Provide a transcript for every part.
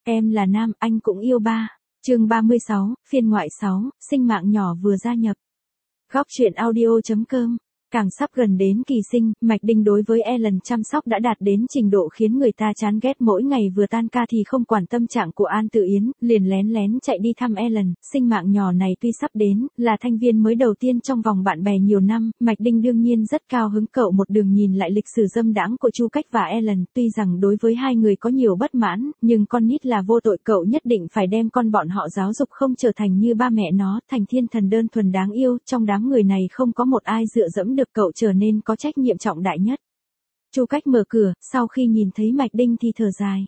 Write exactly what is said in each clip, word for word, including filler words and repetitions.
Em là nam, anh cũng yêu ba. Chương ba mươi sáu, phiên ngoại sáu, sinh mạng nhỏ vừa gia nhập. Góc truyện audio chấm com. Càng sắp gần đến kỳ sinh, Mạch Đinh đối với Ellen chăm sóc đã đạt đến trình độ khiến người ta chán ghét, mỗi ngày vừa tan ca thì không quản tâm trạng của An Tử Yến, liền lén lén chạy đi thăm Ellen. Sinh mạng nhỏ này tuy sắp đến, là thành viên mới đầu tiên trong vòng bạn bè nhiều năm, Mạch Đinh đương nhiên rất cao hứng. Cậu một đường nhìn lại lịch sử dâm đãng của Chu Cách và Ellen, tuy rằng đối với hai người có nhiều bất mãn, nhưng con nít là vô tội, cậu nhất định phải đem con bọn họ giáo dục không trở thành như ba mẹ nó, thành thiên thần đơn thuần đáng yêu, trong đám người này không có một ai dựa dẫm được cậu trở nên có trách nhiệm trọng đại nhất. Chu Cách mở cửa, sau khi nhìn thấy Mạch Đinh thì thở dài.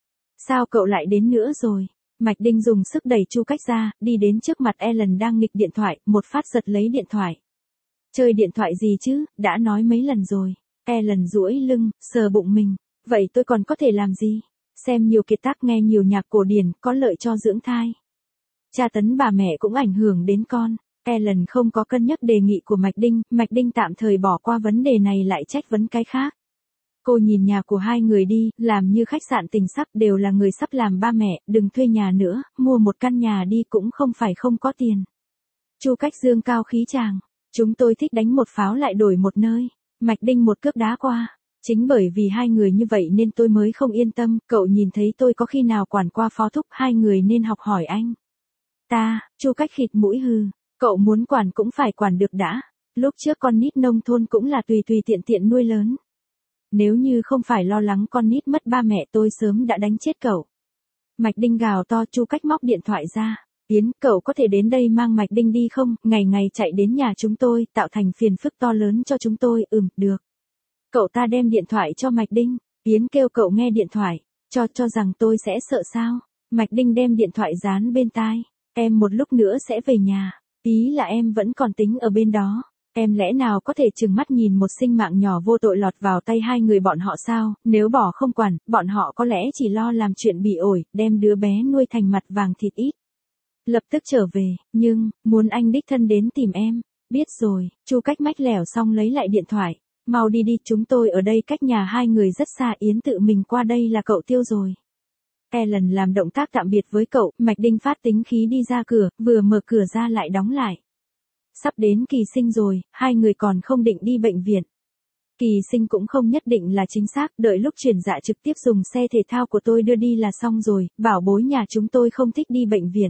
Sao cậu lại đến nữa rồi? Mạch Đinh dùng sức đẩy Chu Cách ra, đi đến trước mặt Ellen đang nghịch điện thoại, một phát giật lấy điện thoại. Chơi điện thoại gì chứ, đã nói mấy lần rồi. Ellen duỗi lưng, sờ bụng mình. Vậy tôi còn có thể làm gì? Xem nhiều kiệt tác, nghe nhiều nhạc cổ điển, có lợi cho dưỡng thai. Tra tấn bà mẹ cũng ảnh hưởng đến con. Ellen không có cân nhắc đề nghị của Mạch Đinh, Mạch Đinh tạm thời bỏ qua vấn đề này lại trách vấn cái khác. Cô nhìn nhà của hai người đi, làm như khách sạn tình sắc, đều là người sắp làm ba mẹ, đừng thuê nhà nữa, mua một căn nhà đi cũng không phải không có tiền. Chu Cách dương cao khí chàng, chúng tôi thích đánh một pháo lại đổi một nơi. Mạch Đinh một cước đá qua. Chính bởi vì hai người như vậy nên tôi mới không yên tâm, cậu nhìn thấy tôi có khi nào quản qua phó thúc, hai người nên học hỏi anh. Ta, Chu Cách khịt mũi hừ. Cậu muốn quản cũng phải quản được đã. Lúc trước con nít nông thôn cũng là tùy tùy tiện tiện nuôi lớn. Nếu như không phải lo lắng con nít mất ba mẹ tôi sớm đã đánh chết cậu. Mạch Đinh gào to. Chu Cách móc điện thoại ra. Yến, cậu có thể đến đây mang Mạch Đinh đi không? Ngày ngày chạy đến nhà chúng tôi, tạo thành phiền phức to lớn cho chúng tôi. Ừm, được. Cậu ta đem điện thoại cho Mạch Đinh. Yến kêu cậu nghe điện thoại. Cho cho rằng tôi sẽ sợ sao? Mạch Đinh đem điện thoại dán bên tai. Em một lúc nữa sẽ về nhà. Ý là em vẫn còn tính ở bên đó. Em lẽ nào có thể trừng mắt nhìn một sinh mạng nhỏ vô tội lọt vào tay hai người bọn họ sao? Nếu bỏ không quản, bọn họ có lẽ chỉ lo làm chuyện bị ổi, đem đứa bé nuôi thành mặt vàng thịt ít. Lập tức trở về, nhưng, muốn anh đích thân đến tìm em. Biết rồi, Chu Cách mách lẻo xong lấy lại điện thoại. Mau đi đi, chúng tôi ở đây cách nhà hai người rất xa, Yến tự mình qua đây là cậu tiêu rồi. Ellen làm động tác tạm biệt với cậu, Mạch Đinh phát tính khí đi ra cửa, vừa mở cửa ra lại đóng lại. Sắp đến kỳ sinh rồi, hai người còn không định đi bệnh viện. Kỳ sinh cũng không nhất định là chính xác, đợi lúc chuyển dạ trực tiếp dùng xe thể thao của tôi đưa đi là xong rồi, bảo bối nhà chúng tôi không thích đi bệnh viện.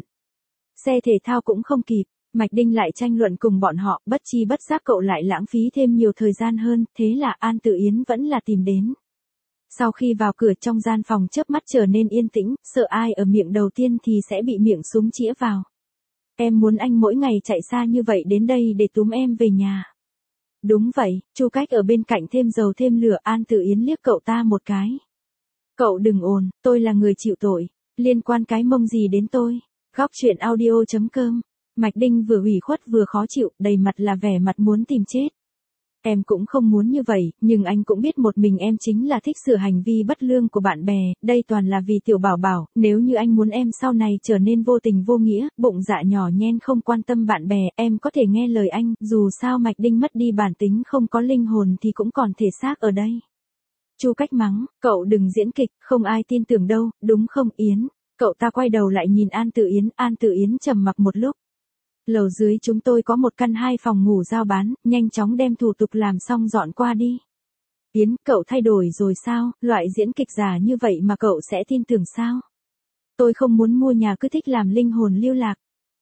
Xe thể thao cũng không kịp, Mạch Đinh lại tranh luận cùng bọn họ, bất chi bất giác cậu lại lãng phí thêm nhiều thời gian hơn, thế là An Tử Yến vẫn là tìm đến. Sau khi vào cửa trong gian phòng chớp mắt trở nên yên tĩnh, sợ ai ở miệng đầu tiên thì sẽ bị miệng súng chĩa vào. Em muốn anh mỗi ngày chạy xa như vậy đến đây để túm em về nhà. Đúng vậy, Chu Cách ở bên cạnh thêm dầu thêm lửa. An Tử Yến liếc cậu ta một cái. Cậu đừng ồn, tôi là người chịu tội, liên quan cái mông gì đến tôi. Góc truyện audio chấm com. Mạch Đinh vừa ủy khuất vừa khó chịu, đầy mặt là vẻ mặt muốn tìm chết. Em cũng không muốn như vậy, nhưng anh cũng biết một mình em chính là thích sửa hành vi bất lương của bạn bè, đây toàn là vì tiểu bảo bảo, nếu như anh muốn em sau này trở nên vô tình vô nghĩa, bụng dạ nhỏ nhen không quan tâm bạn bè, em có thể nghe lời anh, dù sao Mạch Đinh mất đi bản tính không có linh hồn thì cũng còn thể xác ở đây. Chu Cách mắng, cậu đừng diễn kịch, không ai tin tưởng đâu, đúng không Yến? Cậu ta quay đầu lại nhìn An Tử Yến, An Tử Yến trầm mặc một lúc. Lầu dưới chúng tôi có một căn hai phòng ngủ giao bán, nhanh chóng đem thủ tục làm xong dọn qua đi. Yến, cậu thay đổi rồi sao, loại diễn kịch giả như vậy mà cậu sẽ tin tưởng sao? Tôi không muốn mua nhà cứ thích làm linh hồn lưu lạc.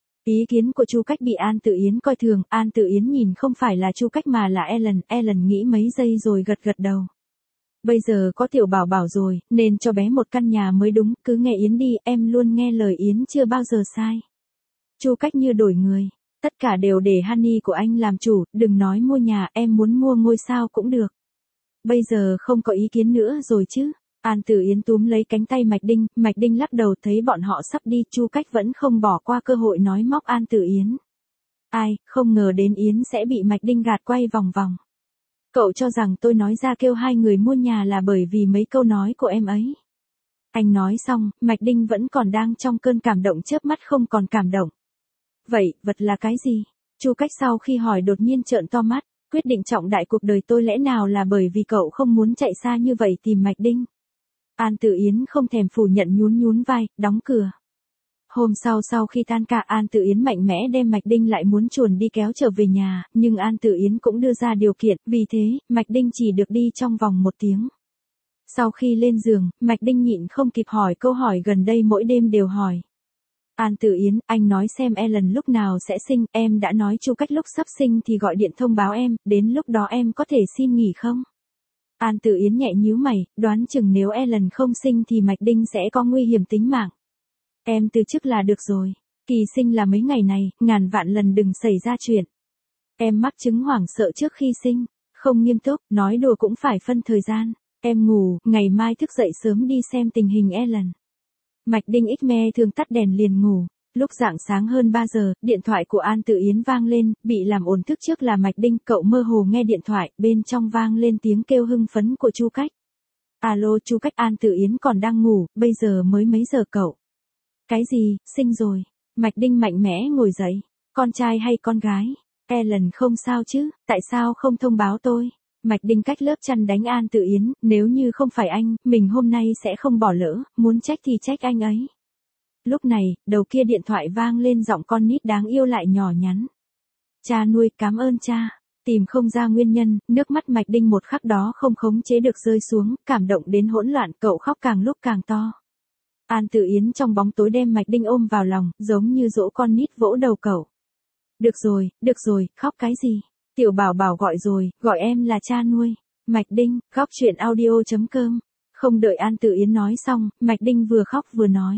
Ý kiến của Chu Cách bị An Tử Yến coi thường, An Tử Yến nhìn không phải là Chu Cách mà là Ellen, Ellen nghĩ mấy giây rồi gật gật đầu. Bây giờ có tiểu bảo bảo rồi, nên cho bé một căn nhà mới đúng, cứ nghe Yến đi, em luôn nghe lời Yến chưa bao giờ sai. Chu Cách như đổi người, tất cả đều để Honey của anh làm chủ, đừng nói mua nhà, em muốn mua ngôi sao cũng được. Bây giờ không có ý kiến nữa rồi chứ. An Tử Yến túm lấy cánh tay Mạch Đinh, Mạch Đinh lắc đầu thấy bọn họ sắp đi, Chu Cách vẫn không bỏ qua cơ hội nói móc An Tử Yến. Ai, không ngờ đến Yến sẽ bị Mạch Đinh gạt quay vòng vòng. Cậu cho rằng tôi nói ra kêu hai người mua nhà là bởi vì mấy câu nói của em ấy. Anh nói xong, Mạch Đinh vẫn còn đang trong cơn cảm động chớp mắt không còn cảm động. Vậy, vật là cái gì? Chu Cách sau khi hỏi đột nhiên trợn to mắt, quyết định trọng đại cuộc đời tôi lẽ nào là bởi vì cậu không muốn chạy xa như vậy tìm Mạch Đinh. An Tử Yến không thèm phủ nhận nhún nhún vai, đóng cửa. Hôm sau sau khi tan ca An Tử Yến mạnh mẽ đem Mạch Đinh lại muốn chuồn đi kéo trở về nhà, nhưng An Tử Yến cũng đưa ra điều kiện, vì thế, Mạch Đinh chỉ được đi trong vòng một tiếng. Sau khi lên giường, Mạch Đinh nhịn không kịp hỏi câu hỏi gần đây mỗi đêm đều hỏi. An Tử Yến, anh nói xem Ellen lúc nào sẽ sinh, em đã nói Chu Cách lúc sắp sinh thì gọi điện thông báo em, đến lúc đó em có thể xin nghỉ không? An Tử Yến nhẹ nhíu mày, đoán chừng nếu Ellen không sinh thì Mạch Đinh sẽ có nguy hiểm tính mạng. Em từ chức là được rồi, kỳ sinh là mấy ngày này, ngàn vạn lần đừng xảy ra chuyện. Em mắc chứng hoảng sợ trước khi sinh, không nghiêm túc, nói đùa cũng phải phân thời gian. Em ngủ, ngày mai thức dậy sớm đi xem tình hình Ellen. Mạch Đinh ít me thường tắt đèn liền ngủ. Lúc rạng sáng hơn ba giờ, điện thoại của An Tử Yến vang lên, bị làm ồn thức trước là Mạch Đinh, cậu mơ hồ nghe điện thoại, bên trong vang lên tiếng kêu hưng phấn của Chu Cách. Alo Chu Cách, An Tử Yến còn đang ngủ, bây giờ mới mấy giờ cậu? Cái gì, sinh rồi? Mạch Đinh mạnh mẽ ngồi dậy. Con trai hay con gái? Ellen không sao chứ, tại sao không thông báo tôi? Mạch Đinh cách lớp chăn đánh An Tử Yến, nếu như không phải anh, mình hôm nay sẽ không bỏ lỡ, muốn trách thì trách anh ấy. Lúc này, đầu kia điện thoại vang lên giọng con nít đáng yêu lại nhỏ nhắn. Cha nuôi, cảm ơn cha. Tìm không ra nguyên nhân, nước mắt Mạch Đinh một khắc đó không khống chế được rơi xuống, cảm động đến hỗn loạn, cậu khóc càng lúc càng to. An Tử Yến trong bóng tối đem Mạch Đinh ôm vào lòng, giống như dỗ con nít vỗ đầu cậu. Được rồi, được rồi, khóc cái gì? Tiểu Bảo Bảo gọi rồi, gọi em là cha nuôi. Mạch Đinh, góc truyện audio chấm com. Không đợi An Tử Yến nói xong, Mạch Đinh vừa khóc vừa nói.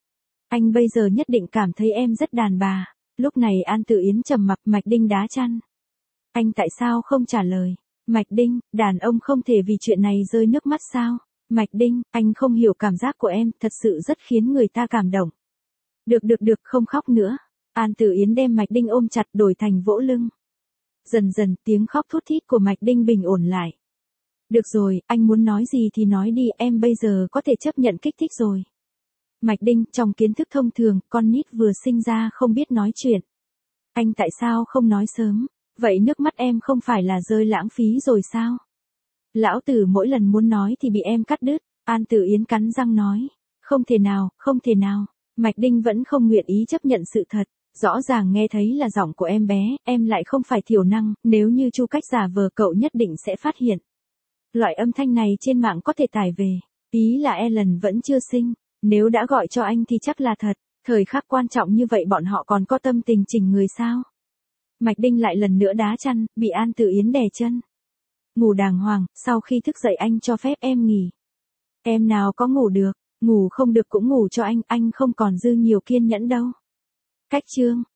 Anh bây giờ nhất định cảm thấy em rất đàn bà. Lúc này An Tử Yến trầm mặc, Mạch Đinh đá chăn. Anh tại sao không trả lời? Mạch Đinh, đàn ông không thể vì chuyện này rơi nước mắt sao? Mạch Đinh, anh không hiểu cảm giác của em, thật sự rất khiến người ta cảm động. Được được được, không khóc nữa. An Tử Yến đem Mạch Đinh ôm chặt đổi thành vỗ lưng. Dần dần, tiếng khóc thút thít của Mạch Đinh bình ổn lại. Được rồi, anh muốn nói gì thì nói đi, em bây giờ có thể chấp nhận kích thích rồi. Mạch Đinh, trong kiến thức thông thường, con nít vừa sinh ra không biết nói chuyện. Anh tại sao không nói sớm? Vậy nước mắt em không phải là rơi lãng phí rồi sao? Lão tử mỗi lần muốn nói thì bị em cắt đứt. An Tử Yến cắn răng nói. Không thể nào, không thể nào. Mạch Đinh vẫn không nguyện ý chấp nhận sự thật. Rõ ràng nghe thấy là giọng của em bé, em lại không phải thiểu năng, nếu như Chu Cách giả vờ cậu nhất định sẽ phát hiện. Loại âm thanh này trên mạng có thể tải về. Ý là Ellen vẫn chưa sinh, nếu đã gọi cho anh thì chắc là thật. Thời khắc quan trọng như vậy bọn họ còn có tâm tình chỉnh người sao? Mạch Đinh lại lần nữa đá chăn, bị An Tử Yến đè chân. Ngủ đàng hoàng, sau khi thức dậy anh cho phép em nghỉ. Em nào có ngủ được, ngủ không được cũng ngủ cho anh, anh không còn dư nhiều kiên nhẫn đâu. Cách chương